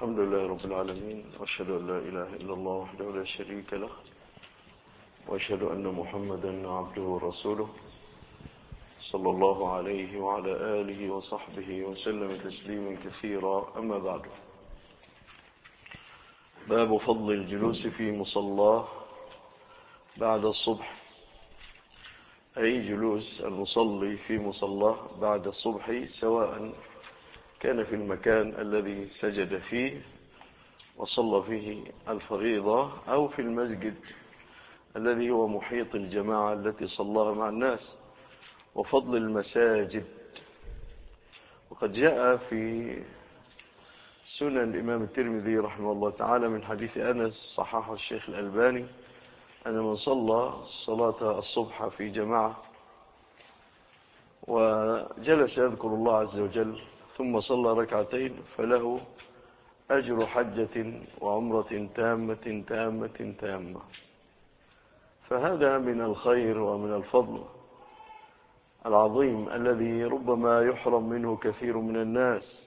الحمد لله رب العالمين، وأشهد أن لا إله إلا الله وحده لا شريك له، وأشهد أن محمدا عبده ورسوله صلى الله عليه وعلى آله وصحبه وسلم تسليما كثيرا. أما بعد، باب فضل الجلوس في مصلاه بعد الصبح، أي جلوس المصلي في مصلاه بعد الصبح، سواء كان في المكان الذي سجد فيه وصلى فيه الفريضة أو في المسجد الذي هو محيط الجماعة التي صلاها مع الناس. وفضل المساجد، وقد جاء في سنن الإمام الترمذي رحمه الله تعالى من حديث أنس صححه الشيخ الألباني أن من صلى صلاة الصبح في جماعة وجلس يذكر الله عز وجل ثم صلى ركعتين فله أجر حجة وعمرة تامة تامة تامة. فهذا من الخير ومن الفضل العظيم الذي ربما يحرم منه كثير من الناس،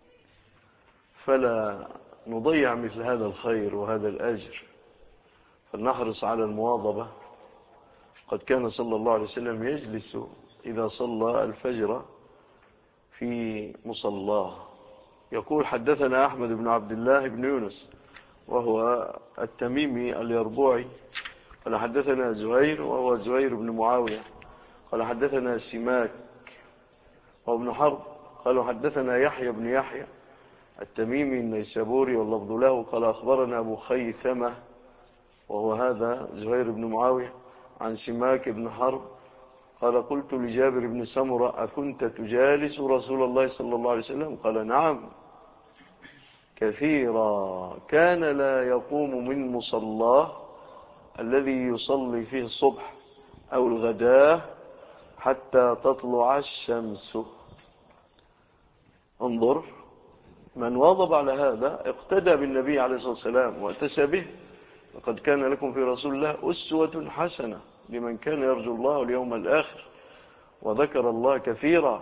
فلا نضيع مثل هذا الخير وهذا الأجر، فلنحرص على المواظبة. قد كان صلى الله عليه وسلم يجلس إذا صلى الفجر في مصلاه. يقول: حدثنا أحمد بن عبد الله بن يونس وهو التميمي اليربوعي، قال حدثنا زهير وهو زهير بن معاوية، قال حدثنا سماك وابن حرب، قالوا حدثنا يحيى بن يحيى التميمي النيسابوري واللفظ له، قال أخبرنا أبو خيثمة وهو هذا زهير بن معاوية عن سماك بن حرب قال: قلت لجابر بن سمرة: أكنت تجالس رسول الله صلى الله عليه وسلم؟ قال: نعم كثيرا، كان لا يقوم من مصلاه الذي يصلي فيه الصبح أو الغداة حتى تطلع الشمس. انظر، من واظب على هذا اقتدى بالنبي عليه الصلاة والسلام واتسى به. وقد كان لكم في رسول الله أسوة حسنة لمن كان يرجو الله واليوم الآخر وذكر الله كثيرا.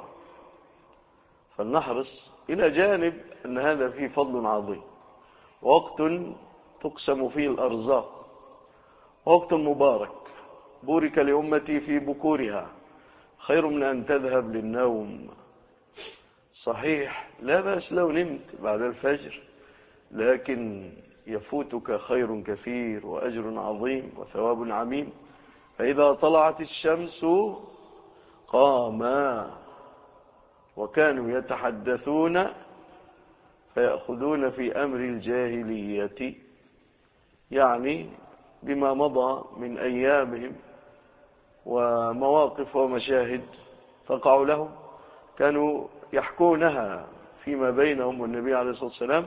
فلنحرص، إلى جانب أن هذا فيه فضل عظيم، وقت تقسم فيه الأرزاق، وقت مبارك بورك لأمتي في بكورها، خير من أن تذهب للنوم. صحيح لا بأس لو نمت بعد الفجر، لكن يفوتك خير كثير وأجر عظيم وثواب عميم. فإذا طلعت الشمس قاما، وكانوا يتحدثون فيأخذون في أمر الجاهلية، يعني بما مضى من أيامهم ومواقف ومشاهد تقع لهم، كانوا يحكونها فيما بينهم، والنبي عليه الصلاة والسلام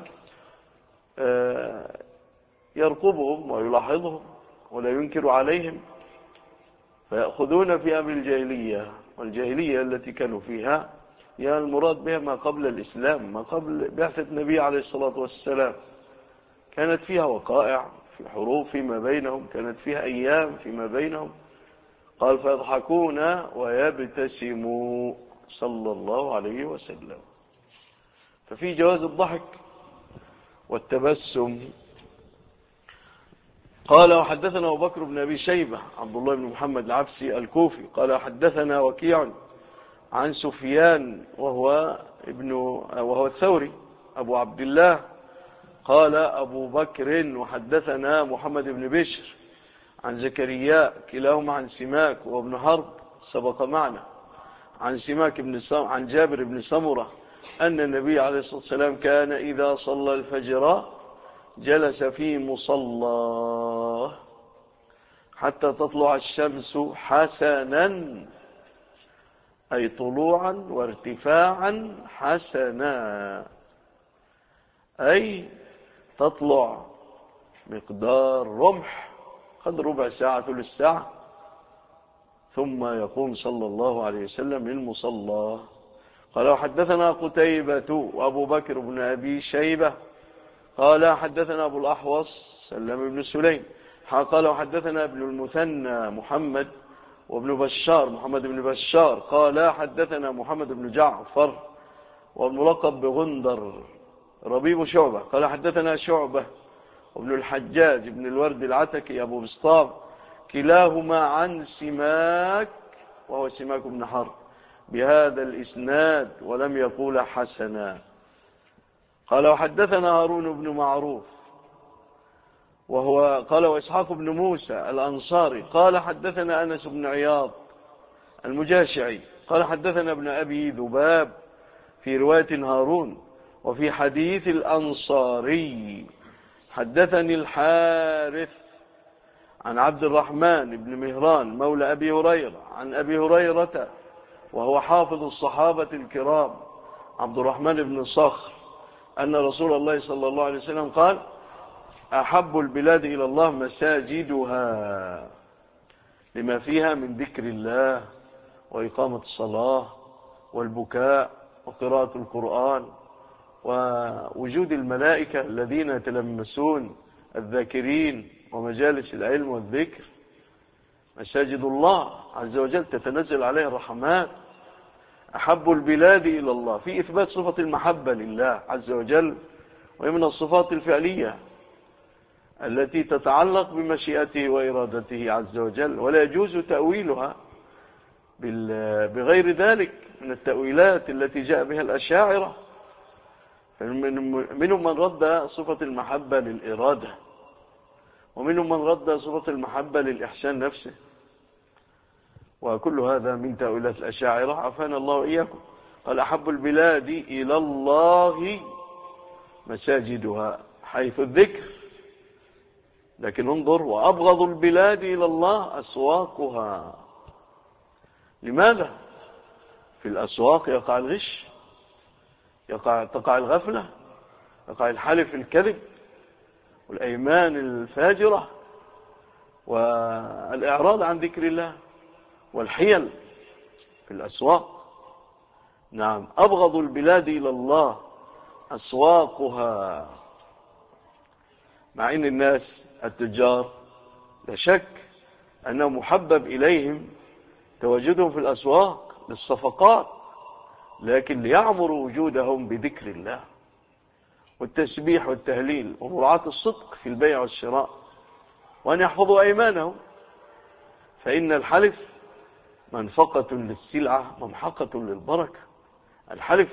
يرقبهم ويلاحظهم ولا ينكر عليهم، فيأخذون في أمر الجاهلية. والجاهلية التي كانوا فيها هي المراد بها ما قبل الإسلام، ما قبل بعثة النبي عليه الصلاة والسلام. كانت فيها وقائع في حروب فيما بينهم، كانت فيها أيام فيما بينهم. قال: فيضحكون ويبتسموا صلى الله عليه وسلم. ففي جواز الضحك والتبسم. قال: وحدثنا أبو بكر بن أبي شيبة عبد الله بن محمد العبسي الكوفي، قال حدثنا وكيع عن سفيان وهو الثوري أبو عبد الله، قال أبو بكر: وحدثنا محمد بن بشر عن زكريا، كلاهما عن سماك وابن حرب سبق معنا، عن سماك عن جابر بن سمرة أن النبي عليه الصلاة والسلام كان إذا صلى الفجر جلس في مصلاه حتى تطلع الشمس حسنا، أي طلوعا وارتفاعا حسنا، أي تطلع مقدار رمح، قد ربع ساعة ثلث ساعة، ثم يقوم صلى الله عليه وسلم للمصلى. قال: حدثنا قتيبة وأبو بكر بن أبي شيبة قال حدثنا أبو الأحوص سلم بن سليم قال: وحدثنا ابن المثنى محمد وابن بشار محمد بن بشار قال حدثنا محمد بن جعفر والملقب بغندر ربيب شعبة قال حدثنا شعبة وابن الحجاج ابن الورد العتكي أبو بسطام كلاهما عن سماك وهو سماك بن حرب بهذا الإسناد ولم يقول حسنا. قال وحدثنا هارون بن معروف وهو قال وإسحاق بن موسى الأنصاري قال حدثنا أنس بن عياض المجاشعي قال حدثنا ابن أبي ذباب في رواية هارون وفي حديث الأنصاري حدثني الحارث عن عبد الرحمن بن مهران مولى أبي هريرة عن أبي هريرة وهو حافظ الصحابة الكرام عبد الرحمن بن صخر أن رسول الله صلى الله عليه وسلم قال أحب البلاد إلى الله مساجدها لما فيها من ذكر الله وإقامة الصلاة والبكاء وقراءة القرآن ووجود الملائكة الذين يتلمسون الذاكرين ومجالس العلم والذكر. مساجد الله عز وجل تتنزل عليه الرحمات. أحب البلاد إلى الله في إثبات صفة المحبة لله عز وجل، وهي من الصفات الفعلية التي تتعلق بمشيئته وإرادته عز وجل، ولا يجوز تأويلها بغير ذلك من التأويلات التي جاء بها الأشاعرة. منهم من رد صفة المحبة للإرادة، ومنهم من رد صفة المحبة للإحسان نفسه، وكل هذا من تأويلات الأشاعرة عافانا الله وإياكم. قال أحب البلاد إلى الله مساجدها حيث الذكر، لكن انظر وأبغض البلاد إلى الله أسواقها. لماذا؟ في الأسواق يقع الغش، تقع الغفلة، يقع الحلف الكذب والأيمان الفاجرة والإعراض عن ذكر الله والحيل في الأسواق. نعم، أبغض البلاد إلى الله أسواقها، مع أن الناس التجار لا شك أنه محبب إليهم تواجدهم في الأسواق للصفقات، لكن ليعمروا وجودهم بذكر الله والتسبيح والتهليل ومراعاة الصدق في البيع والشراء، وأن يحفظوا أيمانهم، فإن الحلف منفقة للسلعة ممحقة للبركة. الحلف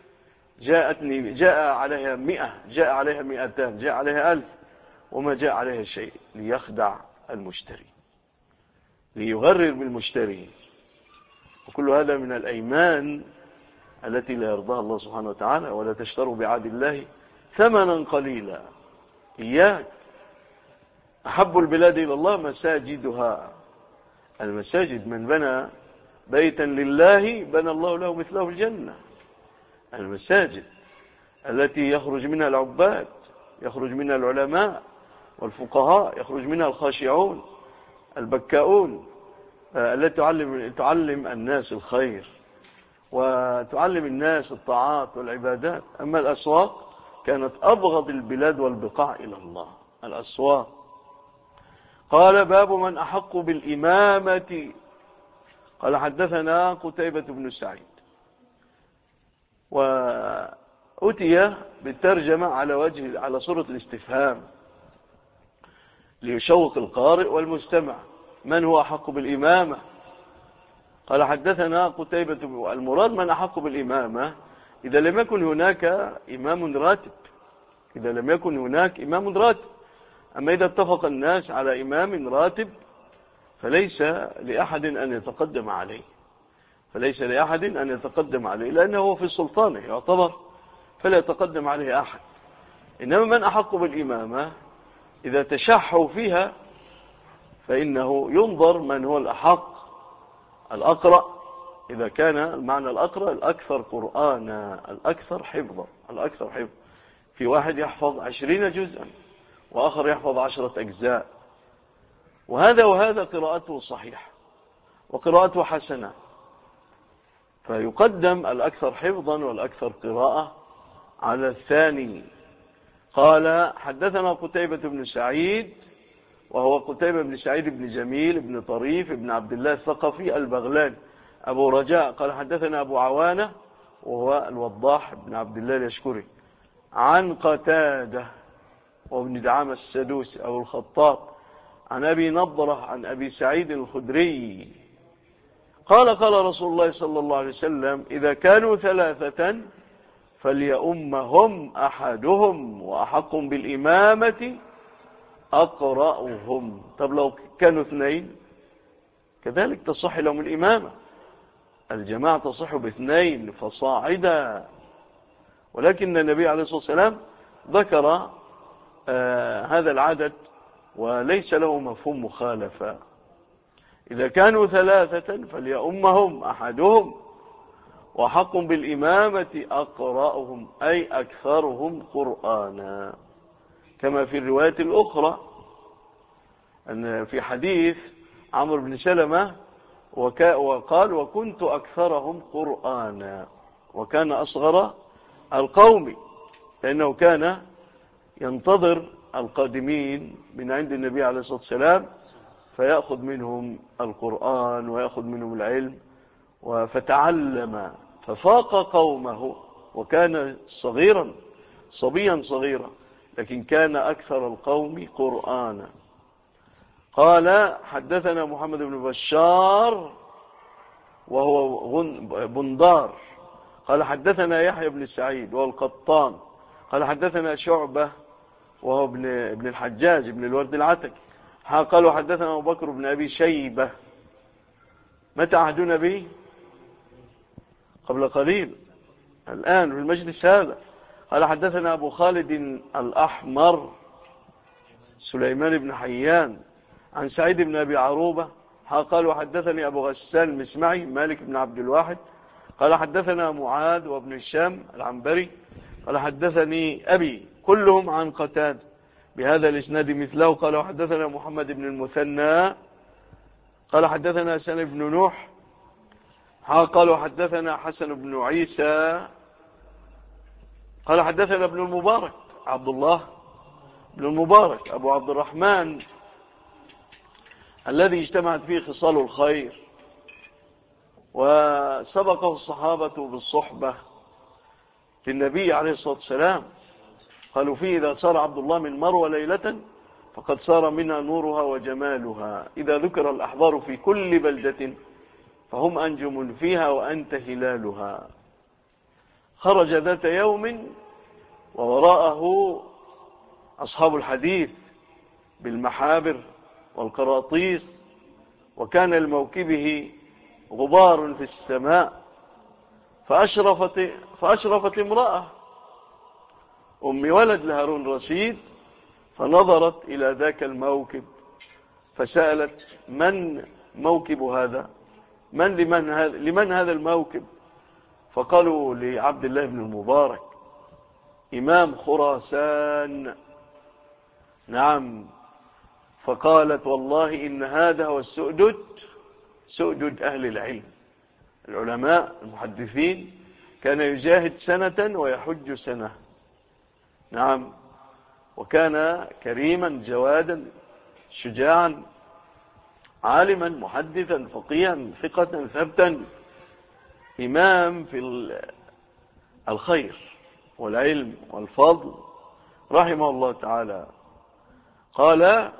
جاء عليها 100، جاء عليها 200، جاء عليها 1000، وما جاء عليها شيء ليخدع المشتري، ليغرر بالمشتري. وكل هذا من الأيمان التي لا يرضاها الله سبحانه وتعالى. ولا تشتروا بعهد الله ثمنا قليلا. إياك. أحب البلاد إلى الله مساجدها. المساجد من بنى بيتا لله بنى الله له مثله الجنة. المساجد التي يخرج منها العباد، يخرج منها العلماء والفقهاء، يخرج منها الخاشعون البكاؤون، التي تعلم الناس الخير وتعلم الناس الطاعات والعبادات. أما الأسواق كانت أبغض البلاد والبقاع إلى الله، الأسواق. قال باب من أحق بالإمامة. قال حدثنا قتيبة بن سعيد، وأتي بالترجمة على صورة الاستفهام ليشوق القارئ والمستمع. من هو أحق بالإمامة؟ قال حدثنا قتيبة. المراد من أحق بالإمامة إذا لم يكن هناك إمام راتب، إذا لم يكن هناك إمام راتب. أما إذا اتفق الناس على إمام راتب فليس لأحد أن يتقدم عليه، فليس لأحد أن يتقدم عليه، لأنه في سلطانه يعتبر، فلا يتقدم عليه أحد. إنما من أحق بالإمامة إذا تشحوا فيها فإنه ينظر من هو الأحق. الأقرأ إذا كان المعنى الأقرأ الأكثر قرآنا، الأكثر حفظا، الأكثر حفظ. في واحد يحفظ 20 جزءا وآخر يحفظ 10 أجزاء، وهذا قراءته صحيحة وقراءته حسنة، فيقدم الأكثر حفظا والأكثر قراءة على الثاني. قال حدثنا قتيبة بن سعيد، وهو قتيبة بن سعيد بن جميل بن طريف بن عبد الله الثقفي البغلاني أبو رجاء. قال حدثنا أبو عوانة وهو الوضاح بن عبد الله اليشكري عن قتادة وابن دعامة السدوسي أو الخطاب عن أبي نضرة عن أبي سعيد الخدري قال قال رسول الله صلى الله عليه وسلم إذا كانوا ثلاثة فليؤمهم أحدهم وأحق بالإمامة أقرأهم. طب لو كانوا اثنين كذلك تصح لهم الإمامة، الجماعة تصح باثنين فصاعدا، ولكن النبي عليه الصلاة والسلام ذكر هذا العدد وليس له مفهوم مخالفة. إذا كانوا ثلاثة فليؤمهم أحدهم وحق بالإمامة أقرأهم أي أكثرهم قرآنا، كما في الرواية الأخرى أن في حديث عمرو بن سلمة وقال وكنت أكثرهم قرآنا، وكان أصغر القوم لأنه كان ينتظر القادمين من عند النبي عليه الصلاة والسلام فيأخذ منهم القرآن ويأخذ منهم العلم، فتعلم ففاق قومه، وكان صبيا صغيرا لكن كان أكثر القوم قرآنا. قال حدثنا محمد بن بشار وهو بندار قال حدثنا يحيى بن سعيد وهو القطان قال حدثنا شعبة وهو ابن الحجاج ابن الورد العتكي قالوا حدثنا أبو بكر بن أبي شيبة. متى عهدنا به؟ قبل قليل، الآن في المجلس هذا. قال حدثنا أبو خالد الأحمر سليمان بن حيان عن سعيد بن أبي عروبة قال وحدثني أبو غسان المسمعي مالك بن عبد الواحد قال حدثنا معاذ وابن الشام العنبري قال حدثني أبي كلهم عن قتادة بهذا الإسناد مثله. قال وحدثنا محمد بن المثنى قال حدثنا سنة بن نوح قال وحدثنا حسن بن عيسى قال حدثنا ابن المبارك عبد الله بن المبارك أبو عبد الرحمن الذي اجتمعت فيه خصال الخير وسبقه الصحابة بالصحبة للنبي عليه الصلاة والسلام. قالوا فيه إذا صار عبد الله من مروى ليلة فقد صار منها نورها وجمالها، إذا ذكر الأحبار في كل بلدة فهم أنجم فيها وأنت هلالها. خرج ذات يوم ووراءه أصحاب الحديث بالمحابر والقراطيس، وكان لموكبه غبار في السماء، فأشرفت امرأة أم ولد لهارون رشيد فنظرت إلى ذاك الموكب فسألت من موكب هذا؟ لمن هذا الموكب؟ فقالوا لعبد الله بن المبارك إمام خراسان. نعم. فقالت والله إن هذا هو سؤدد أهل العلم، العلماء المحدثين كان يجاهد سنة ويحج سنة. نعم. وكان كريما جوادا شجاعا عالما محدثا فقيها ثقة ثبتا، إمام في الخير والعلم والفضل رحمه الله تعالى. قال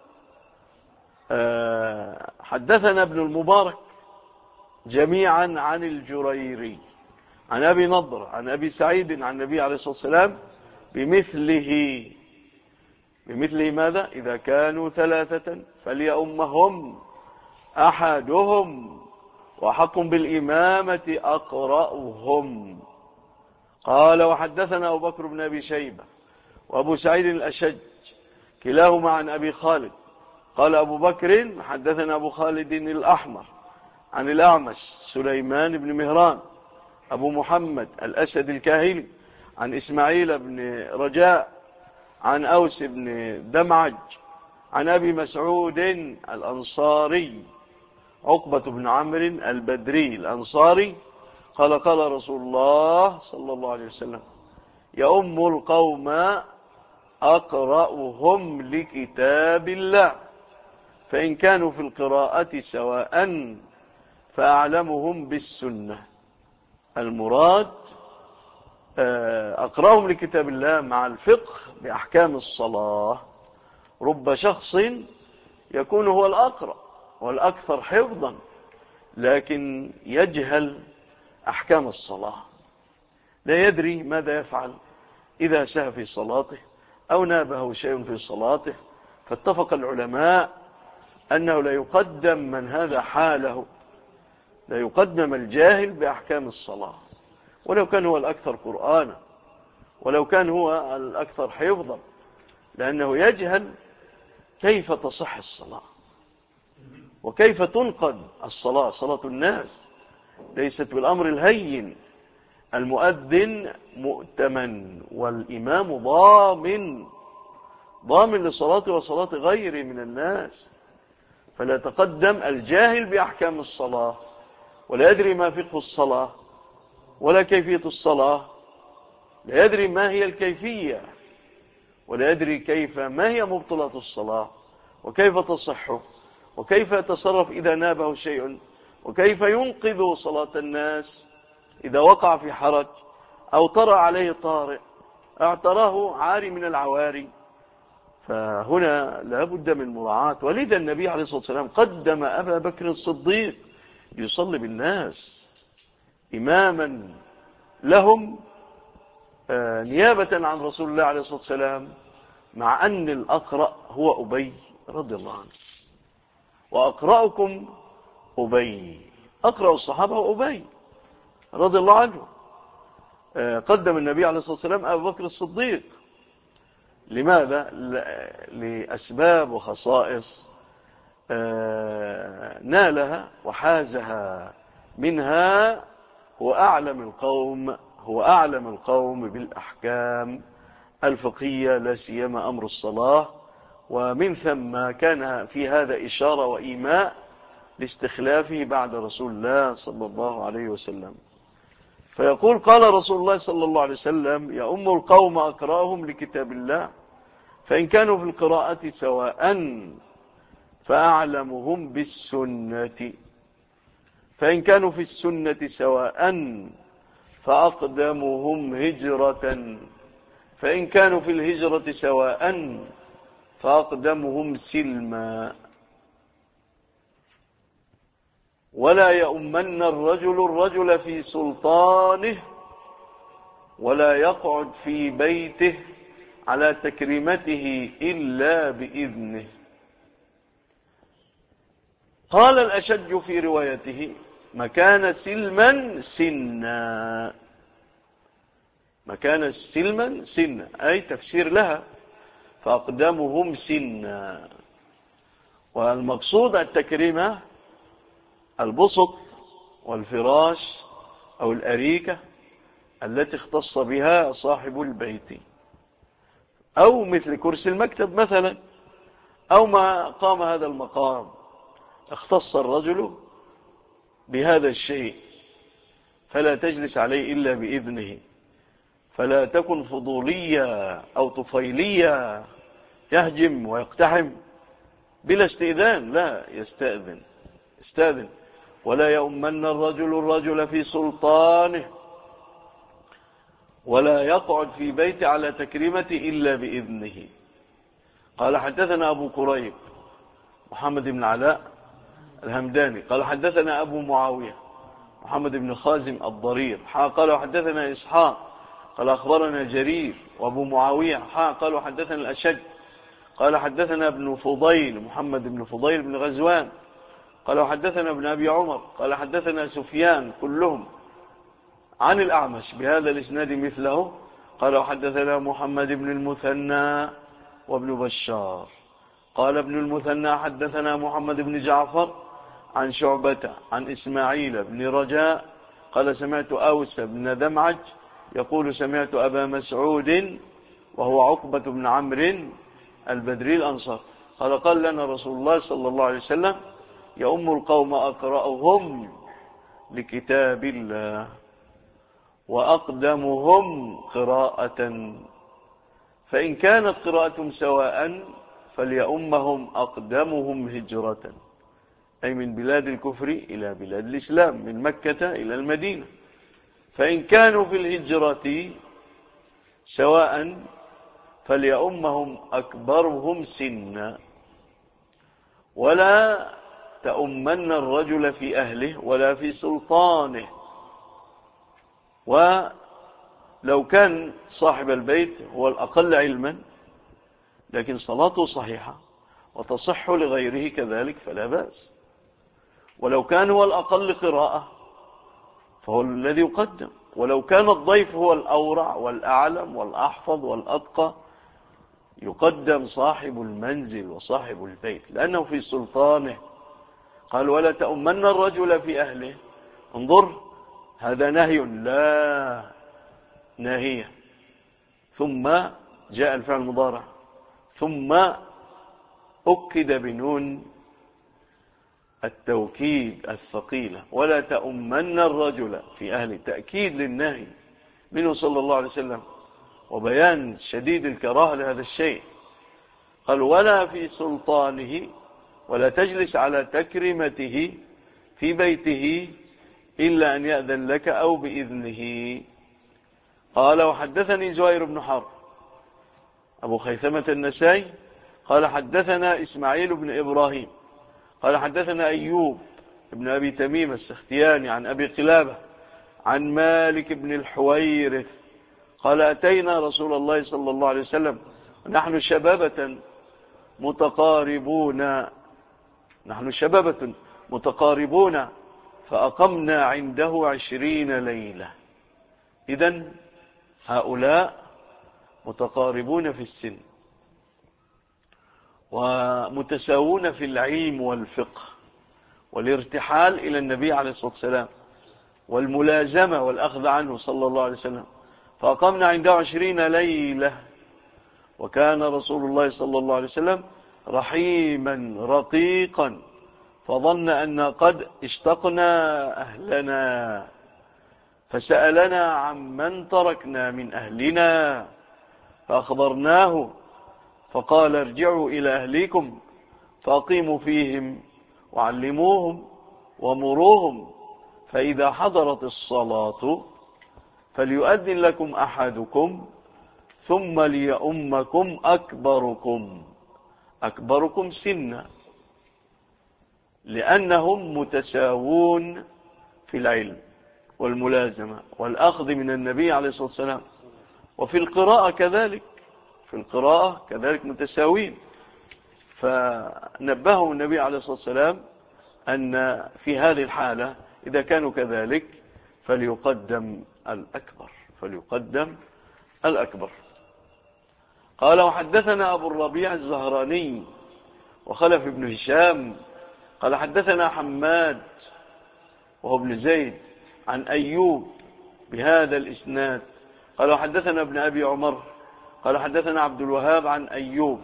حدثنا ابن المبارك جميعا عن الجريري عن أبي نضر عن أبي سعيد عن النبي عليه الصلاة والسلام بمثله ماذا؟ إذا كانوا ثلاثة فليؤمهم أحدهم وحق بالإمامة أقرأهم. قال وحدثنا أبو بكر بن أبي شيبة وأبو سعيد الأشج كلاهما عن أبي خالد قال أبو بكر حدثنا أبو خالد الأحمر عن الأعمش سليمان بن مهران أبو محمد الأسد الكاهلي عن إسماعيل بن رجاء عن أوس بن دمعج عن أبي مسعود الأنصاري عقبة بن عمرو البدري الأنصاري قال قال رسول الله صلى الله عليه وسلم يؤم القوم أقرأهم لكتاب الله، فإن كانوا في القراءة سواء فأعلمهم بالسنة. المراد أقرأهم لكتاب الله مع الفقه بأحكام الصلاة. رب شخص يكون هو الأقرأ والأكثر حفظا، لكن يجهل أحكام الصلاة، لا يدري ماذا يفعل إذا سهى في صلاته أو نابه شيء في صلاته. فاتفق العلماء أنه لا يقدم من هذا حاله، لا يقدم الجاهل بأحكام الصلاة، ولو كان هو الأكثر قرآنا، ولو كان هو الأكثر حفظا، لأنه يجهل كيف تصح الصلاة وكيف تنقض الصلاة. صلاة الناس ليست بالأمر الهين. المؤذن مؤتمن والإمام ضامن لصلاته وصلاة غيره من الناس. فلا تقدم الجاهل بأحكام الصلاة، ولا يدري ما فقه الصلاة ولا كيفية الصلاة، لا يدري ما هي الكيفية، ولا يدري ما هي مبطلات الصلاة وكيف تصح، وكيف يتصرف إذا نابه شيء، وكيف ينقذ صلاة الناس إذا وقع في حرج أو طرأ عليه طارئ اعتراه عاري من العواري. فهنا لا بد من مراعاة. ولذا النبي عليه الصلاة والسلام قدم أبا بكر الصديق يصلي بالناس إماما لهم نيابة عن رسول الله عليه الصلاة والسلام، مع أن الأقرأ هو أبي رضي الله عنه. وأقرأكم أبي، أقرأ الصحابة هو أبي رضي الله عنه. قدم النبي عليه الصلاة والسلام أبا بكر الصديق. لماذا؟ لأسباب وخصائص نالها وحازها منها. هو أعلم القوم بالأحكام الفقهية، لا سيما أمر الصلاة. ومن ثم كان في هذا إشارة وإيماء لاستخلافه بعد رسول الله صلى الله عليه وسلم. فيقول قال رسول الله صلى الله عليه وسلم: يؤم القوم أقرأهم لكتاب الله، فإن كانوا في القراءة سواء فأعلمهم بالسنة، فإن كانوا في السنة سواء فأقدمهم هجرة، فإن كانوا في الهجرة سواء فأقدمهم سلما. ولا يؤمن الرجل في سلطانه، ولا يقعد في بيته على تكريمته إلا بإذنه. قال الأشج في روايته: مكان سلما سنا، مكان سلما سنا، أي تفسير لها، فأقدمهم سنا. والمقصود التكريمة البسط والفراش أو الأريكة التي اختص بها صاحب البيت، أو مثل كرسي المكتب مثلا، أو ما قام هذا المقام اختص الرجل بهذا الشيء، فلا تجلس عليه إلا بإذنه. فلا تكن فضولية أو طفيلية يهجم ويقتحم بلا استئذان، لا، يستأذن. ولا يؤمن الرجل في سلطانه، ولا يقعد في بيت على تكريمته إلا بإذنه. قال حدثنا أبو كريب محمد بن علاء الهمداني قال حدثنا أبو معاوية محمد بن خازم الضرير قال حدثنا إسحاق قال أخبرنا جرير وأبو معاوية قال حدثنا الأشج قال حدثنا ابن فضيل محمد بن فضيل بن غزوان قال حدثنا ابن أبي عمر قال حدثنا سفيان كلهم عن الأعمش بهذا الإسناد مثله. قال حدثنا محمد بن المثنى وابن بشار قال ابن المثنى حدثنا محمد بن جعفر عن شعبة عن إسماعيل بن رجاء قال سمعت أوس بن دمعج يقول سمعت أبا مسعود وهو عقبة بن عمرو البدري الأنصار قال لنا رسول الله صلى الله عليه وسلم: يؤم القوم أقرأهم لكتاب الله وأقدمهم قراءة، فإن كانت قراءتهم سواء فليؤمهم أقدمهم هجرة، أي من بلاد الكفر إلى بلاد الإسلام، من مكة إلى المدينة. فإن كانوا في الهجرة سواء فليؤمهم أكبرهم سنا، ولا تؤمن الرجل في أهله ولا في سلطانه. ولو كان صاحب البيت هو الأقل علما لكن صلاته صحيحة وتصح لغيره كذلك فلا بأس. ولو كان هو الأقل قراءة فهو الذي يقدم. ولو كان الضيف هو الأورع والأعلم والأحفظ والأتقى يقدم صاحب المنزل وصاحب البيت لأنه في سلطانه. قال ولا تؤمن الرجل في أهله. انظر، هذا نهي لا ناهية، ثم جاء الفعل المضارع ثم أكد بنون التوكيد الثقيلة ولا تؤمن الرجل في أهله، تأكيد للنهي منه صلى الله عليه وسلم وبيان شديد الكراهة لهذا الشيء. قال ولا في سلطانه، ولا تجلس على تكريمته في بيته إلا أن يأذن لك أو بإذنه. قال وحدثني زهير بن حرب أبو خيثمة النسائي قال حدثنا إسماعيل بن إبراهيم قال حدثنا أيوب بن أبي تميم السختياني عن أبي قلابة عن مالك بن الحويرث قال أتينا رسول الله صلى الله عليه وسلم نحن شبابة متقاربون فأقمنا عنده 20 ليلة. إذن هؤلاء متقاربون في السن ومتساوون في العلم والفقه والارتحال إلى النبي عليه الصلاة والسلام والملازمة والأخذ عنه صلى الله عليه وسلم. فأقمنا عنده 20 ليلة. وكان رسول الله صلى الله عليه وسلم رحيما رقيقا فظن أن قد اشتقنا أهلنا فسألنا عمن تركنا من أهلنا فأخبرناه فقال ارجعوا إلى أهليكم فأقيموا فيهم وعلموهم ومروهم فإذا حضرت الصلاة فليؤذن لكم أحدكم ثم ليؤمكم أكبركم سنا لأنهم متساوون في العلم والملازمة والأخذ من النبي عليه الصلاة والسلام. وفي القراءة كذلك متساوين. فنبهوا النبي عليه الصلاة والسلام أن في هذه الحالة إذا كانوا كذلك فليقدم الأكبر. قال وحدثنا أبو الربيع الزهراني وخلف بن هشام قال حدثنا حماد وهو ابن زيد عن أيوب بهذا الإسناد قال وحدثنا ابن أبي عمر قال حدثنا عبد الوهاب عن أيوب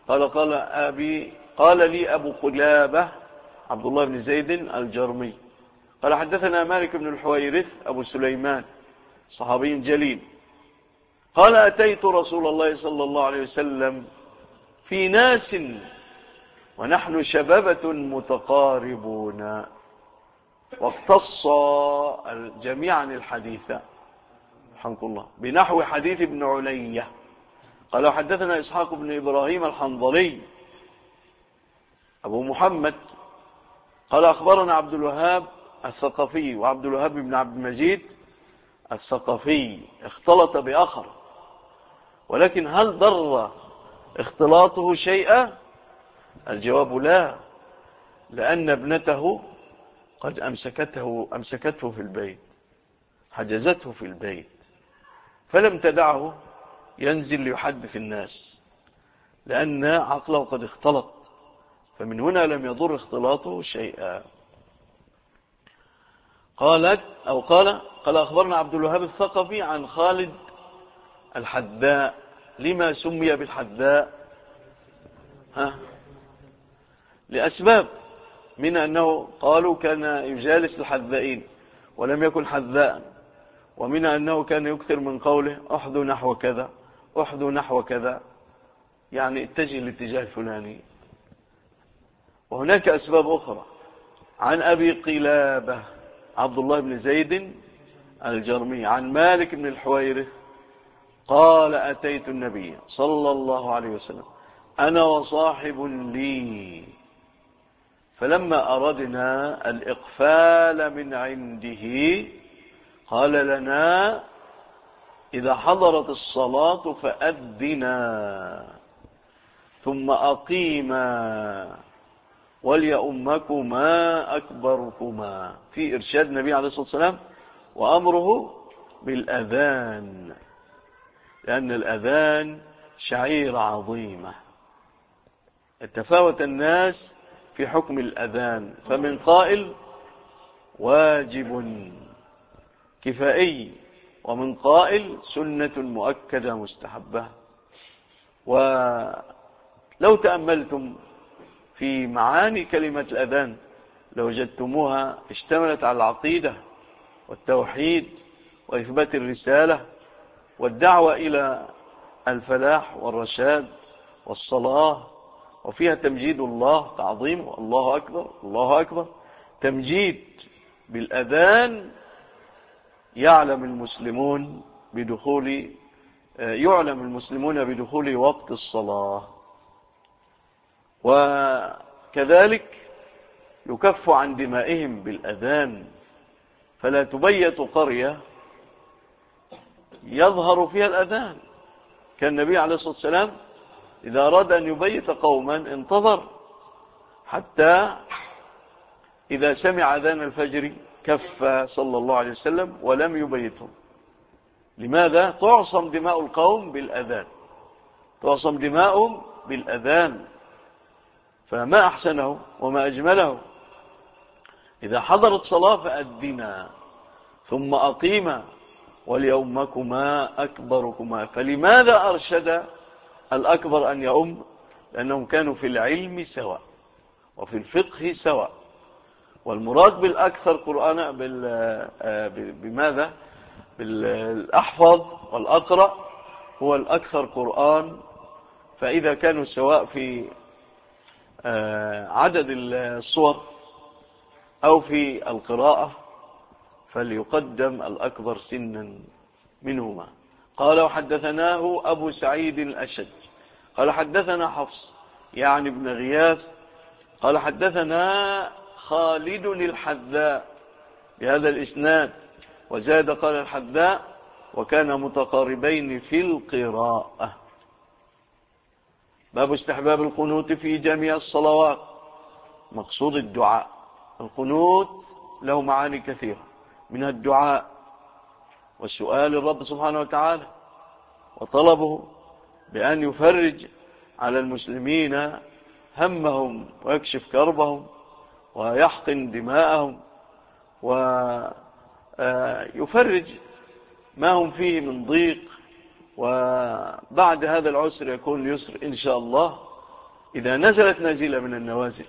قال لي أبو قلابة عبد الله بن زيد الجرمي قال حدثنا مالك بن الحويرث أبو سليمان صحابي جليل قال أتيت رسول الله صلى الله عليه وسلم في ناس ونحن شبابة متقاربون واقتص جميعا الحديث رحمه الله بنحو حديث ابن علية قال وحدثنا إسحاق بن إبراهيم الحنظلي أبو محمد قال أخبرنا عبد الوهاب الثقفي وعبد الوهاب بن عبد المجيد الثقفي اختلط بآخر، ولكن هل ضر اختلاطه شيئا؟ الجواب لا، لأن ابنته قد أمسكته في البيت، حجزته في البيت، فلم تدعه ينزل ليحدث الناس لأن عقله قد اختلط، فمن هنا لم يضر اختلاطه شيئا. قال أخبرنا عبد الوهاب الثقفي عن خالد الحذاء. لما سمي بالحذاء؟ لأسباب، من أنه قالوا كان يجالس الحذائين ولم يكن حذاء، ومن أنه كان يكثر من قوله أحذو نحو كذا أحذو نحو كذا، يعني اتجه الاتجاه الفلاني. وهناك أسباب أخرى. عن أبي قلابة عبد الله بن زيد الجرمي عن مالك بن الحويرث قال أتيت النبي صلى الله عليه وسلم أنا وصاحب لي، فلما أردنا الإقفال من عنده قال لنا إذا حضرت الصلاة فأذنا ثم أقيما وليؤمكما أكبركما، في إرشاد النبي عليه الصلاة والسلام وأمره بالأذان، لأن الأذان شعيرة عظيمة. تفاوت الناس في حكم الأذان، فمن قائل واجب كفائي، ومن قائل سنة مؤكدة مستحبة. ولو تأملتم في معاني كلمة الأذان لوجدتموها اشتملت على العقيدة والتوحيد وإثبات الرسالة والدعوة إلى الفلاح والرشاد والصلاة، وفيها تمجيد الله تعظيم الله أكبر الله أكبر، تمجيد بالأذان يعلم المسلمون بدخول وقت الصلاة. وكذلك يكف عن دمائهم بالأذان، فلا تبيت قرية يظهر فيها الأذان. كان النبي عليه الصلاة والسلام إذا أراد أن يبيت قوما انتظر حتى إذا سمع أذان الفجر كف صلى الله عليه وسلم ولم يبيتهم. لماذا؟ تعصم دماء القوم بالأذان، تعصم دماؤهم بالأذان، فما أحسنه وما أجمله. إذا حضرت صلاة فأذنا ثم أقيما وليؤمكما أكبركما. فلماذا أرشد الأكبر أن يؤم؟ لأنهم كانوا في العلم سواء وفي الفقه سواء، والمراد بالأكثر قرآن بماذا؟ بالأحفظ والأقرأ هو الأكثر قرآن. فإذا كانوا سواء في عدد الصور أو في القراءة فليقدم الأكبر سنا منهما. قال وحدثناه أبو سعيد الأشج قال حدثنا حفص يعني ابن غياث قال حدثنا خالد الحذاء بهذا الإسناد، وزاد قال الحذاء وكان متقاربين في القراءة. باب استحباب القنوت في جميع الصلوات. مقصود الدعاء. القنوت له معاني كثيرة، من الدعاء والسؤال الرب سبحانه وتعالى وطلبه بأن يفرج على المسلمين همهم ويكشف كربهم ويحقن دماءهم ويفرج ما هم فيه من ضيق، وبعد هذا العسر يكون اليسر إن شاء الله. إذا نزلت نازلة من النوازل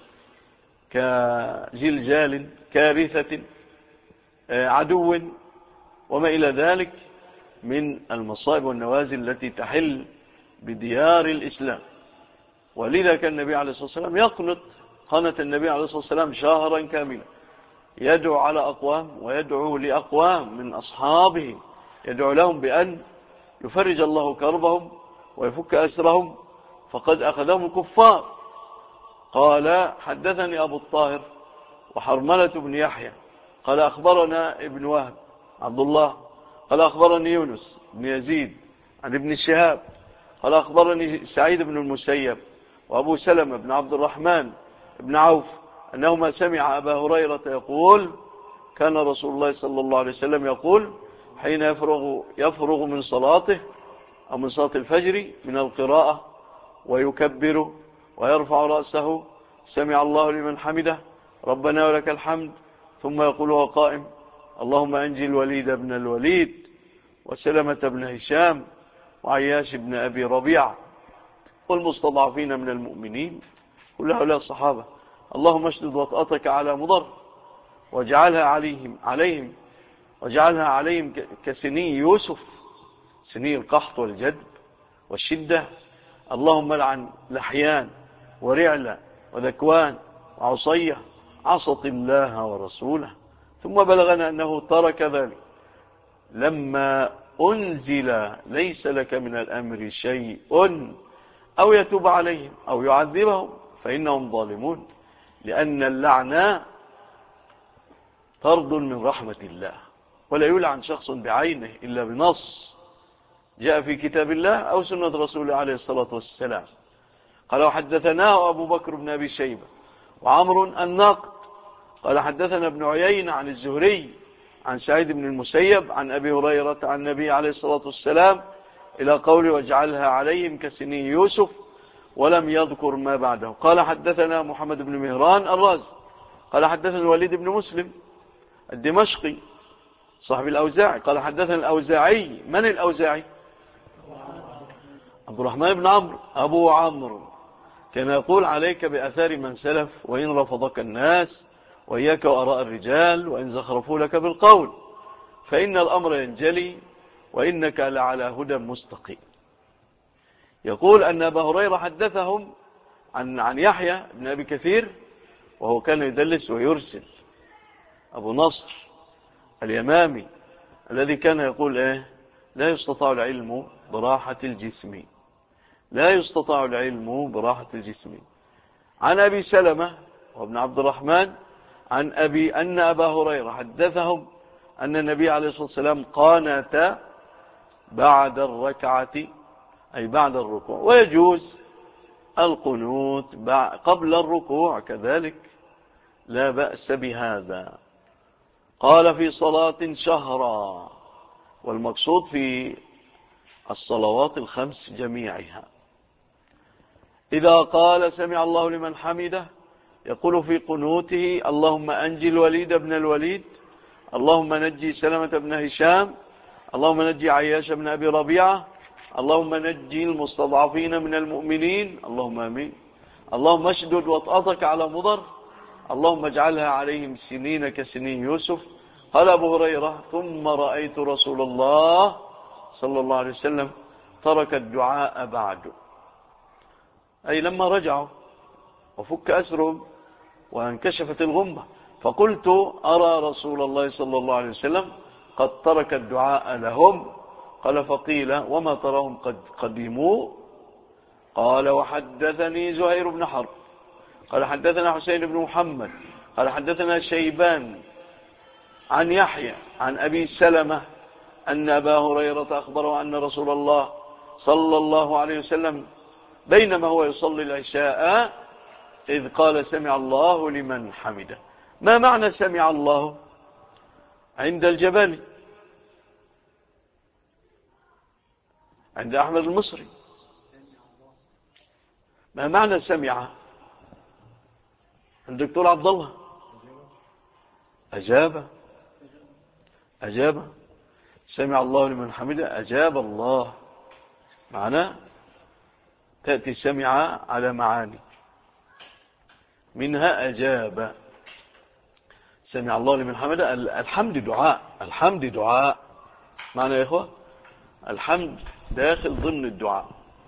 كزلزال كارثة عدو وما إلى ذلك من المصائب والنوازل التي تحل بديار الإسلام، ولذا كان النبي عليه الصلاة والسلام قنت النبي عليه الصلاة والسلام شهرا كاملا يدعو على أقوام ويدعو لأقوام من أصحابه، يدعو لهم بأن يفرج الله كربهم ويفك أسرهم فقد أخذهم الكفار. قال حدثني أبو الطاهر وحرملة بن يحيى قال أخبرنا ابن وهب عبد الله قال أخبرني يونس بن يزيد عن ابن الشهاب قال أخبرني سعيد بن المسيب وأبو سلمة بن عبد الرحمن بن عوف أنهما سمع أبا هريرة يقول كان رسول الله صلى الله عليه وسلم يقول حين يفرغ من صلاته أو من صلاة الفجر من القراءة ويكبر ويرفع رأسه سمع الله لمن حمده ربنا ولك الحمد، ثم يقول هو قائم اللهم أنجي الوليد بن الوليد وسلمة بن هشام وعياش بن أبي ربيعة والمستضعفين من المؤمنين كل هؤلاء الصحابة، اللهم اشدد وطأتك على مضر واجعلها عليهم كسني يوسف، سني القحط والجدب والشدة. اللهم لعن لحيان ورعلة وذكوان وعصية عصت الله ورسوله. ثم بلغنا أنه ترك ذلك لما أنزل ليس لك من الأمر شيء أو يتوب عليهم أو يعذبهم فإنهم ظالمون. لأن اللعنة طرد من رحمة الله، ولا يلعن شخص بعينه إلا بنص جاء في كتاب الله أو سنة رسوله عليه الصلاة والسلام. قال وحدثناه أبو بكر بن أبي شيبة وعمر الناقد قال حدثنا ابن عيينة عن الزهري عن سعيد بن المسيب عن أبي هريرة عن النبي عليه الصلاة والسلام إلى قوله واجعلها عليهم كسني يوسف، ولم يذكر ما بعده. قال حدثنا محمد بن مهران الرازي قال حدثنا الوليد بن مسلم الدمشقي صاحب الأوزاعي قال حدثنا الأوزاعي. من الأوزاعي؟ عبد الرحمن بن عمرو أبو عمرو. كان يقول عليك بأثار من سلف وإن رفضك الناس، وإياك وأراء الرجال وإن زخرفوا لك بالقول، فإن الأمر ينجلي وإنك لعلى هدى مستقيم. يقول أن أبا هريرة حدثهم عن يحيى بن أبي كثير، وهو كان يدلس ويرسل، أبو نصر اليمامي الذي كان يقول لا يستطاع العلم براحة الجسم، لا يستطاع العلم براحة الجسم. عن أبي سلمة وابن عبد الرحمن عن أن أبا هريرة حدثهم أن النبي عليه الصلاة والسلام قانت بعد الركعة أي بعد الركوع، ويجوز القنوت قبل الركوع كذلك لا بأس بهذا. قال في صلاة شهرا، والمقصود في الصلوات الخمس جميعها. إذا قال سمع الله لمن حمده يقول في قنوته اللهم أنجي الوليد بن الوليد، اللهم نجي سلمة بن هشام، اللهم نجي عياش بن أبي ربيعة، اللهم نجي المستضعفين من المؤمنين، اللهم آمين، اللهم اشدد وطأتك على مضر، اللهم اجعلها عليهم سنين كسنين يوسف. قال أبو هريرة ثم رأيت رسول الله صلى الله عليه وسلم ترك الدعاء بعد، أي لما رجعوا وفك أسرهم وانكشفت الغمة، فقلت أرى رسول الله صلى الله عليه وسلم قد ترك الدعاء لهم. قال فقيل وما تراهم قد قدموا؟ قال وحدثني زهير بن حرب قال حدثنا حسين بن محمد قال حدثنا شيبان عن يحيى عن أبي سلمة أن أبا هريرة أخبره أن رسول الله صلى الله عليه وسلم بينما هو يصلي العشاء إذ قال سمع الله لمن حمده. ما معنى سمع الله عند الجبلي؟ عند أحمد المصري. ما معنى سمع عند الدكتور عبد الله؟ أجاب. سمع الله لمن حمده أجاب الله. معناه تأتي سمع على معاني، منها أجاب. سمع الله لمن حمده الحمد دعاء، الحمد دعاء. معنى يا إخوة الحمد داخل ضمن الدعاء.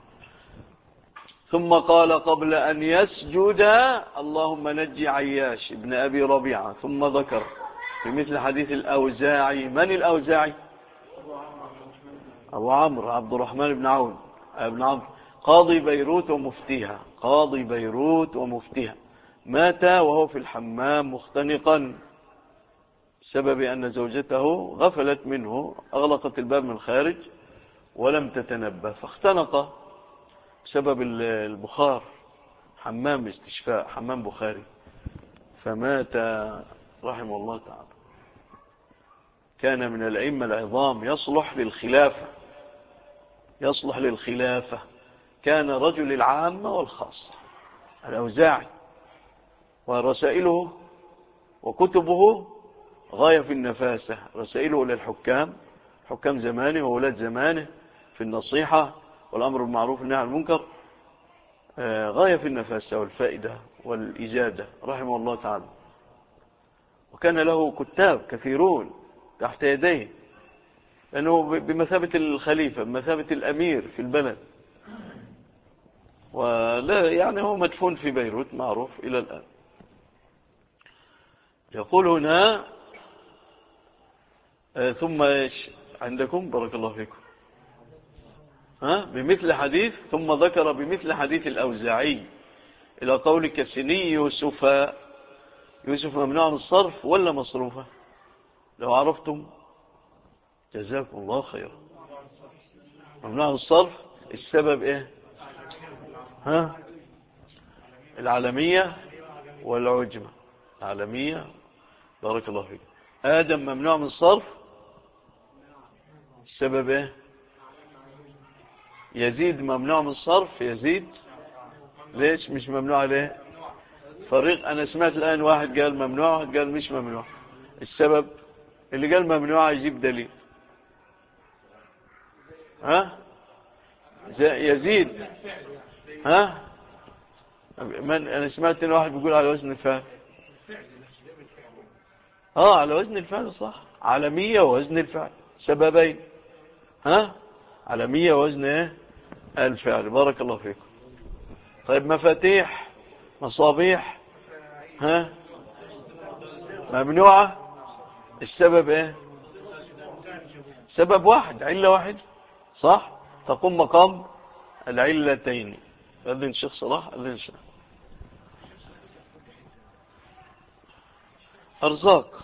ثم قال قبل أن يسجد اللهم نجي عياش ابن أبي ربيعة، ثم ذكر بمثل حديث الأوزاعي. من الأوزاعي؟ أبو عمرو عبد الرحمن بن عون ابن عمرو قاضي بيروت ومفتيها مات وهو في الحمام مختنقا بسبب أن زوجته غفلت منه، أغلقت الباب من الخارج ولم تتنبه فاختنق بسبب البخار، حمام استشفاء، حمام بخاري، فمات رحمه الله تعالى. كان من الأئمة العظام يصلح للخلافة، كان رجل العامة والخاصة الأوزاعي، ورسائله وكتبه غاية في النفاسة. رسائله للحكام، حكام زمانه وولاد زمانه، في النصيحة والأمر بالمعروف والنهي عن المنكر، غاية في النفاسة والفائدة والإجادة رحمه الله تعالى. وكان له كتاب كثيرون تحت يديه، لأنه بمثابة الخليفة، بمثابة الأمير في البلد، ولا يعني هو مدفون في بيروت معروف إلى الآن. يقول هنا ثم عندكم بارك الله فيكم. بمثل حديث، ثم ذكر بمثل حديث الأوزاعي إلى قولك سني يوسف. يوسف ممنوع من الصرف ولا مصروفة؟ لو عرفتم جزاكم الله خيرا. ممنوع من الصرف، السبب ايه؟ العالمية والعجمة. العالمية، بارك الله فيك. آدم ممنوع من الصرف، السبب ايه؟ يزيد ممنوع من الصرف. يزيد ليش مش ممنوع ليه؟ فريق. أنا سمعت الآن واحد قال ممنوع، واحد قال مش ممنوع. السبب اللي قال ممنوع يجيب دليل. يزيد. أنا سمعت إن واحد بيقول على وزن الفعل. على وزن الفعل صح. عالمية ووزن الفعل سببين. عالمية ووزن ايه؟ الفعل. بارك الله فيكم. طيب مفاتيح، مصابيح، ممنوعة، السبب ايه؟ سبب واحد، علة واحد صح، تقوم مقام العلتين. أذن شيخ صلاح، أذن شيخ. أرزاق.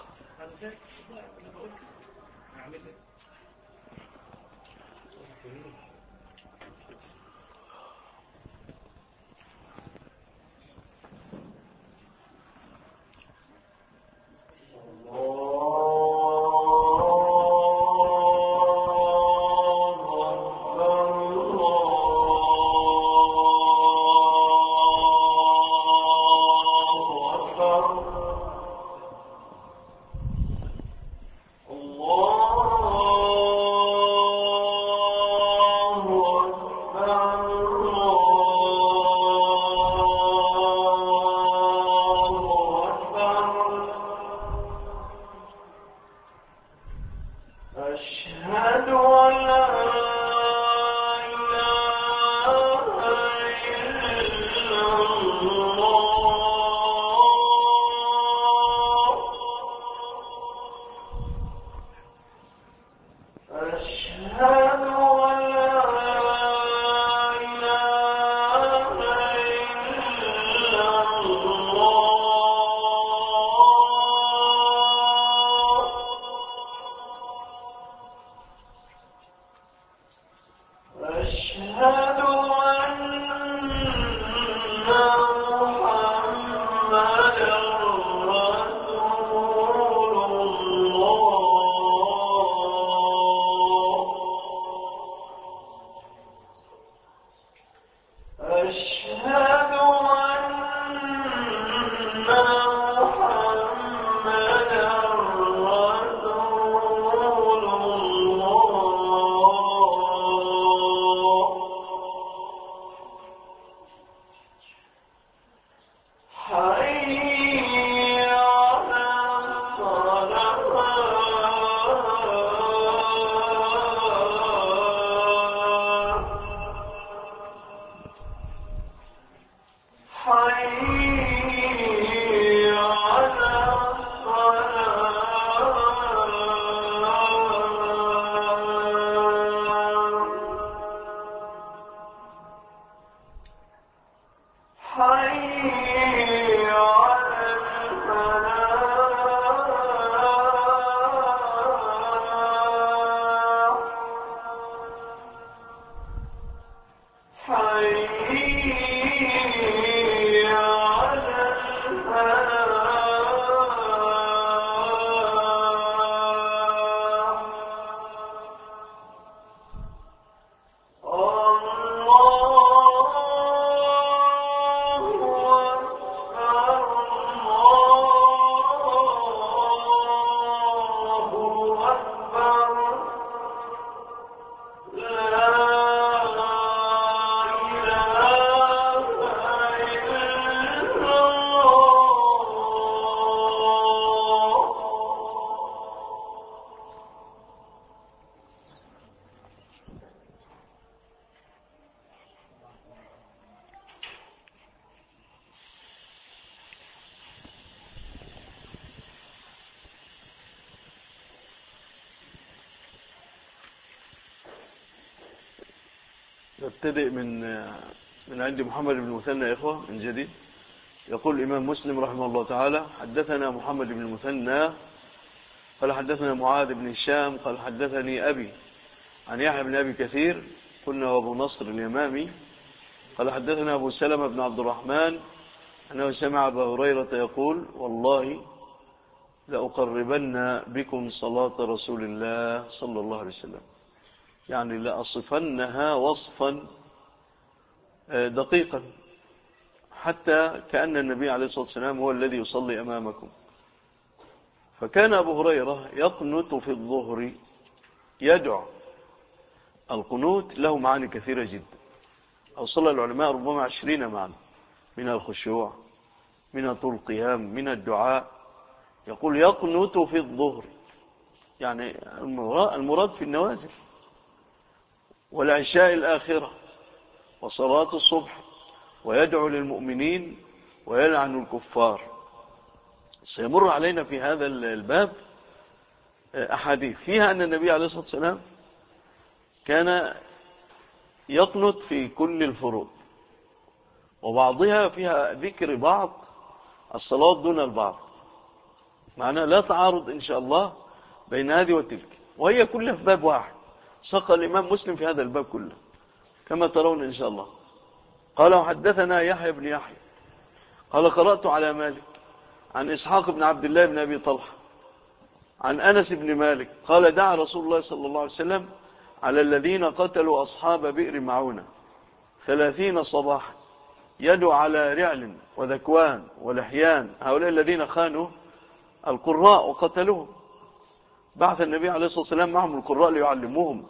نبتدئ من عند محمد بن المثنى يا إخوة من جديد. يقول الإمام مسلم رحمه الله تعالى: حدثنا محمد بن المثنى قال حدثنا معاذ بن هشام قال حدثني أبي عن يحيى بن أبي كثير قلنا وأبو نصر اليمامي قال حدثنا أبو سلمة بن عبد الرحمن أنه سمع أبا هريرة يقول: والله لأقربن بكم صلاة رسول الله صلى الله عليه وسلم، يعني لأصفنها وصفا دقيقا حتى كأن النبي عليه الصلاة والسلام هو الذي يصلي أمامكم. فكان أبو هريرة يقنت في الظهر يدعو. القنوت له معاني كثيرة جدا، أوصل العلماء ربما 20 معنى، من الخشوع، من طول القيام، من الدعاء. يقول يقنت في الظهر، يعني المراد في النوازل، والعشاء الآخرة، وصلاة الصبح، ويدعو للمؤمنين ويلعن الكفار. سيمر علينا في هذا الباب أحاديث فيها أن النبي عليه الصلاة والسلام كان يقنت في كل الفروض، وبعضها فيها ذكر بعض الصلاة دون البعض، معناه لا تعارض إن شاء الله بين هذه وتلك، وهي كلها في باب واحد. ساق الإمام مسلم في هذا الباب كله كما ترون إن شاء الله. قال: وحدثنا يحيى بن يحيى قال قرأت على مالك عن إسحاق بن عبد الله بن أبي طلحة عن أنس بن مالك قال: دعا رسول الله صلى الله عليه وسلم على الذين قتلوا أصحاب بئر معونة 30 صباحا، يدعو على رعل وذكوان ولحيان، هؤلاء الذين خانوا القراء وقتلوهم. بعث النبي عليه الصلاة والسلام معهم القراء ليعلموهم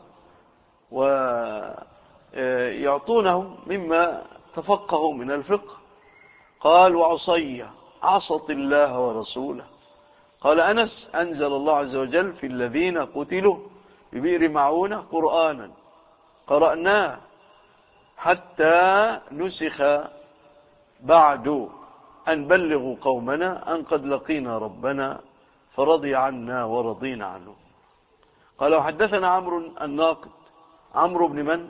ويعطونهم مما تفقهوا من الفقه. قال: وعصية عصت الله ورسوله. قال أنس: أنزل الله عز وجل في الذين قتلوا ببئر معونة قرآنا قرأناه حتى نسخ بعد أن بلغوا قومنا أن قد لقينا ربنا فرضي عنا ورضينا عنه. قال: وحدثنا عمرو الناقد، عمرو بن من؟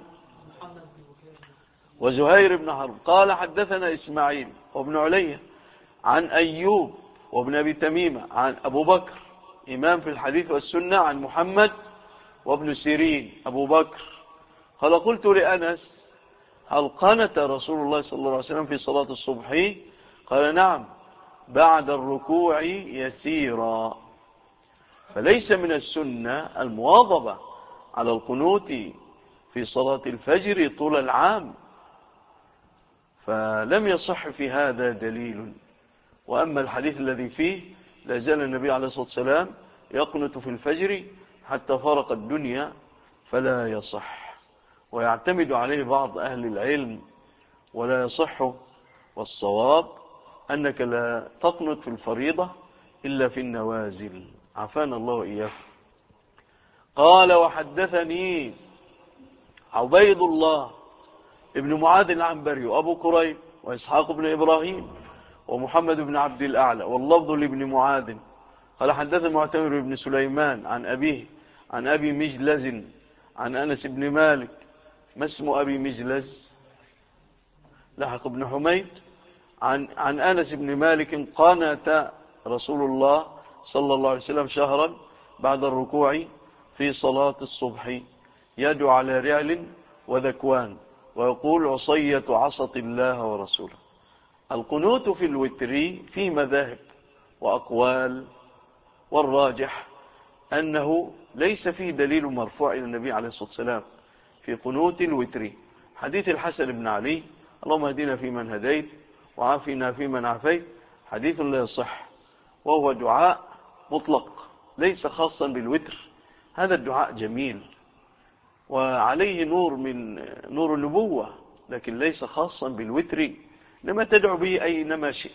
وزهير بن حرب قال حدثنا إسماعيل وابن علية عن أيوب وابن أبي تميمة عن أبو بكر إمام في الحديث والسنة عن محمد وابن سيرين أبو بكر قال: قلت لأنس: هل قنت رسول الله صلى الله عليه وسلم في صلاة الصبح؟ قال: نعم، بعد الركوع يسيرا. فليس من السنة المواظبة على القنوت في صلاة الفجر طول العام، فلم يصح في هذا دليل. وأما الحديث الذي فيه لا زال النبي عليه الصلاة والسلام يقنت في الفجر حتى فرق الدنيا، فلا يصح، ويعتمد عليه بعض أهل العلم ولا يصح. والصواب أنك لا تقنت في الفريضة إلا في النوازل، عافانا الله وإياه. قال: وحدثني عبيد الله ابن معاذ العنبري وأبو كريب وإسحاق بن إبراهيم ومحمد بن عبد الأعلى واللفظ لابن معاذ قال: حدثنا معتمر بن سليمان عن أبيه عن أبي مجلز عن أنس بن مالك. ما اسم أبي مجلز؟ لحق بن حميد. عن أنس بن مالك قنت رسول الله صلى الله عليه وسلم شهرا بعد الركوع في صلاة الصبح، يدعو على رعل وذكوان ويقول: عصية عصت الله ورسوله. القنوت في الوتر في مذاهب وأقوال، والراجح أنه ليس فيه دليل مرفوع إلى النبي عليه الصلاة والسلام في قنوت الوتر. حديث الحسن بن علي: اللهم اهدنا فيمن هديت وعافنا فيمن عافيت، حديث لا يصح، وهو دعاء مطلق ليس خاصا بالوتر. هذا الدعاء جميل وعليه نور من نور النبوة، لكن ليس خاصا بالوتر، لما تدعو به أينما شئت.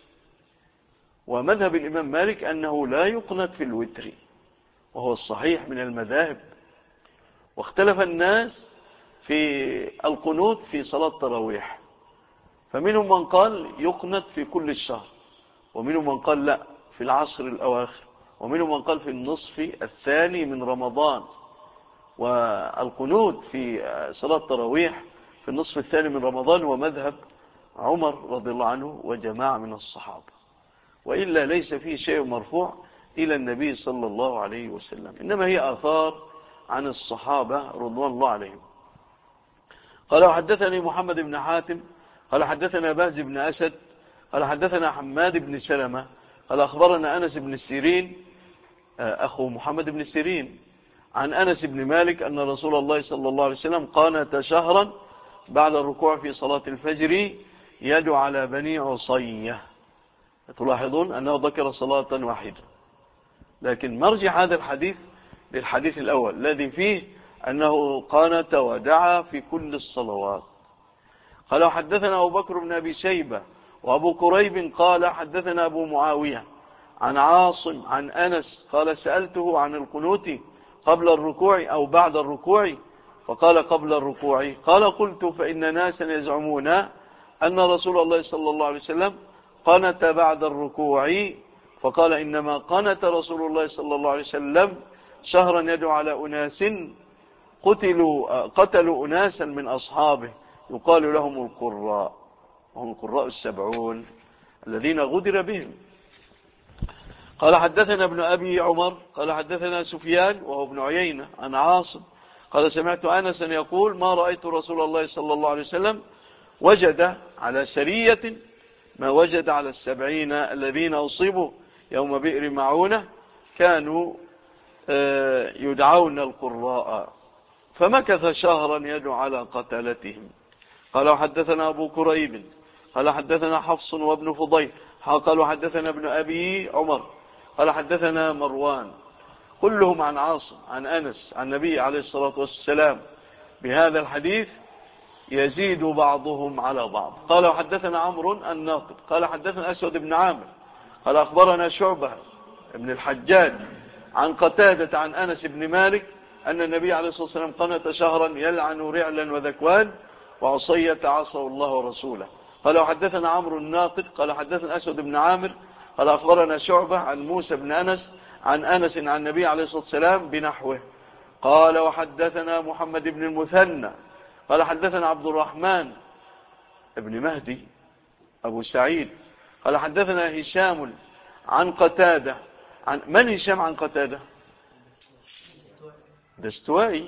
ومذهب الإمام مالك أنه لا يقنت في الوتر، وهو الصحيح من المذاهب. واختلف الناس في القنوت في صلاة التراويح، فمنهم من قال يقنت في كل الشهر، ومنهم من قال لا في العشر الأواخر، ومنهم من قال في النصف الثاني من رمضان. والقنوت في صلاة التراويح في النصف الثاني من رمضان، ومذهب عمر رضي الله عنه وجماعة من الصحابة، وإلا ليس فيه شيء مرفوع إلى النبي صلى الله عليه وسلم، إنما هي آثار عن الصحابة رضوان الله عليهم. قال وحدثني محمد بن حاتم قال حدثنا باز بن أسد قال حدثنا حماد بن سلمة قال أخبرنا أنس بن السيرين أخو محمد بن السيرين عن أنس بن مالك أن رسول الله صلى الله عليه وسلم قانت شهرا بعد الركوع في صلاة الفجر يدعو على بني عصية. تلاحظون أنه ذكر صلاة واحدة، لكن مرجع هذا الحديث للحديث الأول الذي فيه أنه قانت ودعا في كل الصلوات. قال حدثنا أبو بكر بن أبي شيبة وأبو كريب قال حدثنا أبو معاوية عن عاصم عن أنس قال سألته عن القنوت قبل الركوع أو بعد الركوع فقال قبل الركوع. قال قلت فإن ناسا يزعمون أن رسول الله صلى الله عليه وسلم قنت بعد الركوع، فقال إنما قنت رسول الله صلى الله عليه وسلم شهرا يدعو على أناس قتلوا أناسا من أصحابه يقال لهم القراء، وهم القراء 70 الذين غدر بهم. قال حدثنا ابن أبي عمر قال حدثنا سفيان وهو ابن عيينة عن عاصم قال سمعت أنسا يقول ما رأيت رسول الله صلى الله عليه وسلم وجد على سرية ما وجد على 70 الذين أصيبوا يوم بئر معونة كانوا يدعون القراء، فمكث شهرا يدعو على قتلتهم. قال حدثنا أبو كريب قال حدثنا حفص وابن فضيل قال حدثنا ابن أبي عمر قال حدثنا مروان كلهم عن عاصم عن أنس عن النبي عليه الصلاة والسلام بهذا الحديث يزيد بعضهم على بعض. قال وحدثنا عمرو الناقد قال حدثنا أسود بن عامر قال أخبرنا شعبة ابن الحجاج عن قتادة عن أنس بن مالك أن النبي عليه الصلاة والسلام قنت شهرا يلعن رعلا وذكوان وعصية عصوا الله ورسوله. قال وحدثنا عمرو الناقد قال حدثنا أسود بن عامر قال أخبرنا شعبة عن موسى بن أنس عن أنس عن النبي عليه الصلاة والسلام بنحوه. قال وحدثنا محمد بن المثنى قال حدثنا عبد الرحمن ابن مهدي أبو سعيد قال حدثنا هشام عن قتادة عن من هشام عن قتادة دستوائي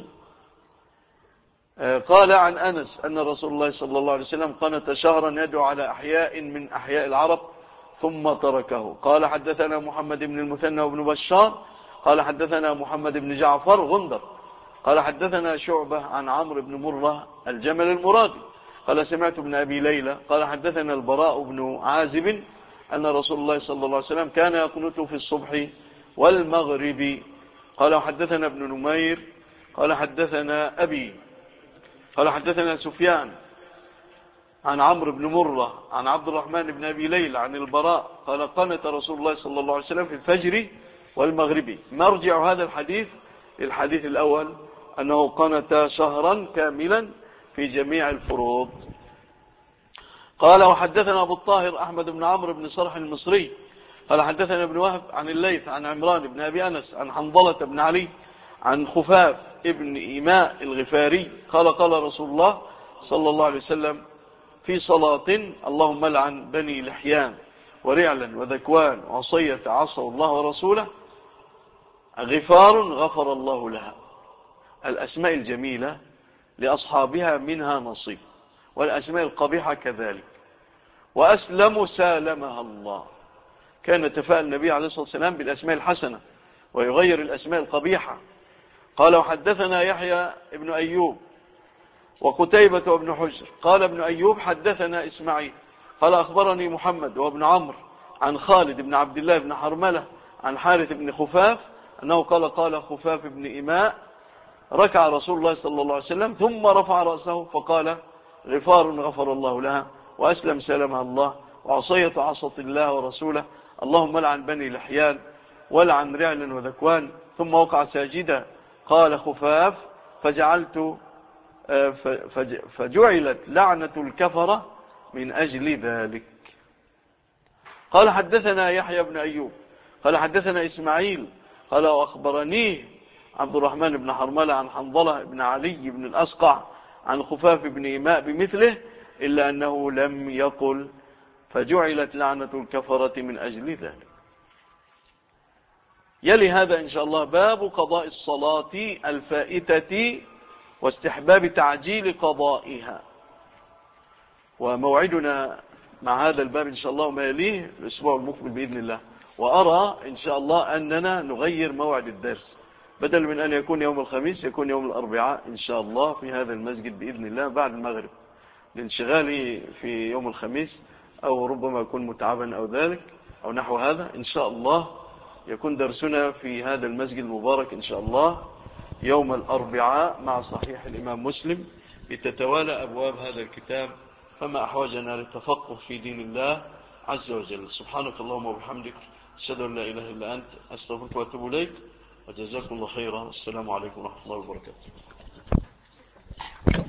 قال عن أنس أن رسول الله صلى الله عليه وسلم قنت شهرا يدعو على أحياء من أحياء العرب ثم تركه. قال حدثنا محمد بن المثنى وابن بشار قال حدثنا محمد بن جعفر غندر قال حدثنا شعبة عن عمرو بن مرة الجمل المرادي قال سمعت ابن أبي ليلى قال حدثنا البراء بن عازب أن رسول الله صلى الله عليه وسلم كان يقنت في الصبح والمغرب. قال وحدثنا ابن نمير قال حدثنا أبي قال حدثنا سفيان عن عمرو بن مرة عن عبد الرحمن بن أبي ليلى عن البراء قال قنت رسول الله صلى الله عليه وسلم في الفجر والمغرب. مرجع هذا الحديث للحديث الأول أنه قنت شهرا كاملا في جميع الفروض. قال وحدثنا أبو الطاهر أحمد بن عمرو بن صرح المصري قال حدثنا ابن وهب عن الليث عن عمران بن أبي أنس عن حنظلة بن علي عن خفاف ابن إيماء الغفاري قال قال رسول الله صلى الله عليه وسلم في صلاة اللهم لعن بني لحيان ورعلا وذكوان وعصية عصوا الله ورسوله غفار غفر الله لها. الأسماء الجميلة لأصحابها منها نصيب، والأسماء القبيحة كذلك. وأسلم سالمها الله. كان يتفاءل النبي عليه الصلاة والسلام بالأسماء الحسنة ويغير الأسماء القبيحة. قال وحدثنا يحيى ابن أيوب وقتيبة وابن حجر قال ابن أيوب حدثنا إسماعيل قال أخبرني محمد وابن عمرو عن خالد بن عبد الله بن حرملة عن حارث بن خفاف أنه قال خفاف بن إيماء ركع رسول الله صلى الله عليه وسلم ثم رفع رأسه فقال غفار غفر الله لها وأسلم سلمها الله وعصية عصت الله ورسوله اللهم لعن بني لحيان ولعن رعلا وذكوان ثم وقع ساجدا. قال خفاف فجعلت لعنة الكفرة من أجل ذلك. قال حدثنا يحيى بن أيوب قال حدثنا إسماعيل قال وأخبرنيه عبد الرحمن بن حرملة عن حنظلة بن علي بن الأسقع عن خفاف بن إيماء بمثله، إلا أنه لم يقل فجعلت لعنة الكفرة من أجل ذلك. يلي هذا إن شاء الله باب قضاء الصلاة الفائتة واستحباب تعجيل قضائها، وموعدنا مع هذا الباب إن شاء الله وما يليه الأسبوع المقبل بإذن الله. وأرى إن شاء الله أننا نغير موعد الدرس، بدل من أن يكون يوم الخميس يكون يوم الأربعاء إن شاء الله في هذا المسجد بإذن الله بعد المغرب، لانشغالي في يوم الخميس، أو ربما أكون متعبا أو ذلك أو نحو هذا. إن شاء الله يكون درسنا في هذا المسجد المبارك إن شاء الله يوم الأربعاء مع صحيح الإمام مسلم، لتتوالى أبواب هذا الكتاب، فما أحوجنا للتفقه في دين الله عز وجل. سبحانك اللهم وبحمدك، أشهد أن لا إله إلا أنت، أستغفرك وأتوب إليك، وجزاكم الله خيرا. السلام عليكم ورحمة الله وبركاته.